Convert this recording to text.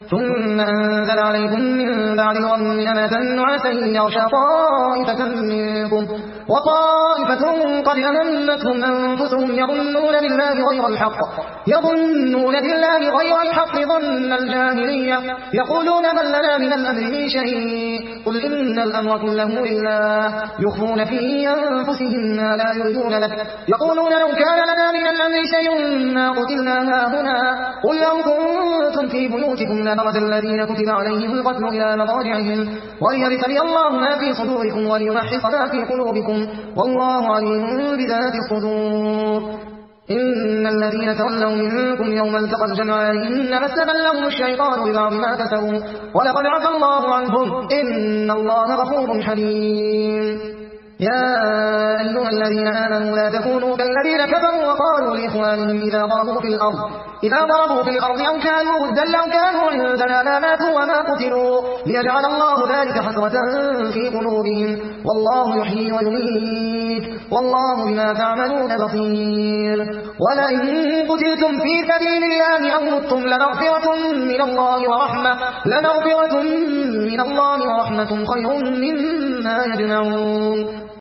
ثم أنزل عليكم من بعد الغم أمة نعاسا يغشى طائفة منكم وطائفة قد أمنتهم أنفسهم يظنون بالله غير الحق ظن الجاهلية يقولون من لنا من الأمر من شيء قل إن الأمر كله لله يخفون في أنفسهم ما لا يريدون لك يقولون لو كان لنا من الأمر شيء ما قتلنا هاهنا قل لو كنتم في بيوتكم لبرز الذين كتب عليهم القتل إلى مضاجعهم وليبتلي الله ما في صدوركم وليمحص ما في قلوبكم والله عليم بذات الصدور إن الذين تولوا منكم يوم التقى الجمعان إنما استزلهم الشيطان ببعض ما كسبوا ولقد عفا الله عنهم إن الله غفور حليم يا أيها الذين آمنوا لا تكونوا كالذين كفروا وقالوا لإخوانهم إذا ضربوا في الأرض أو كانوا غدا لو كانوا عندنا ما ماتوا وما قتلوا ليجعل الله ذلك حسرة في قلوبهم والله يحيي ويميت والله بما تعملون بصير ولئن قتلتم في سبيل الله أو متم لمغفرة من الله ورحمة خير مما يجمعون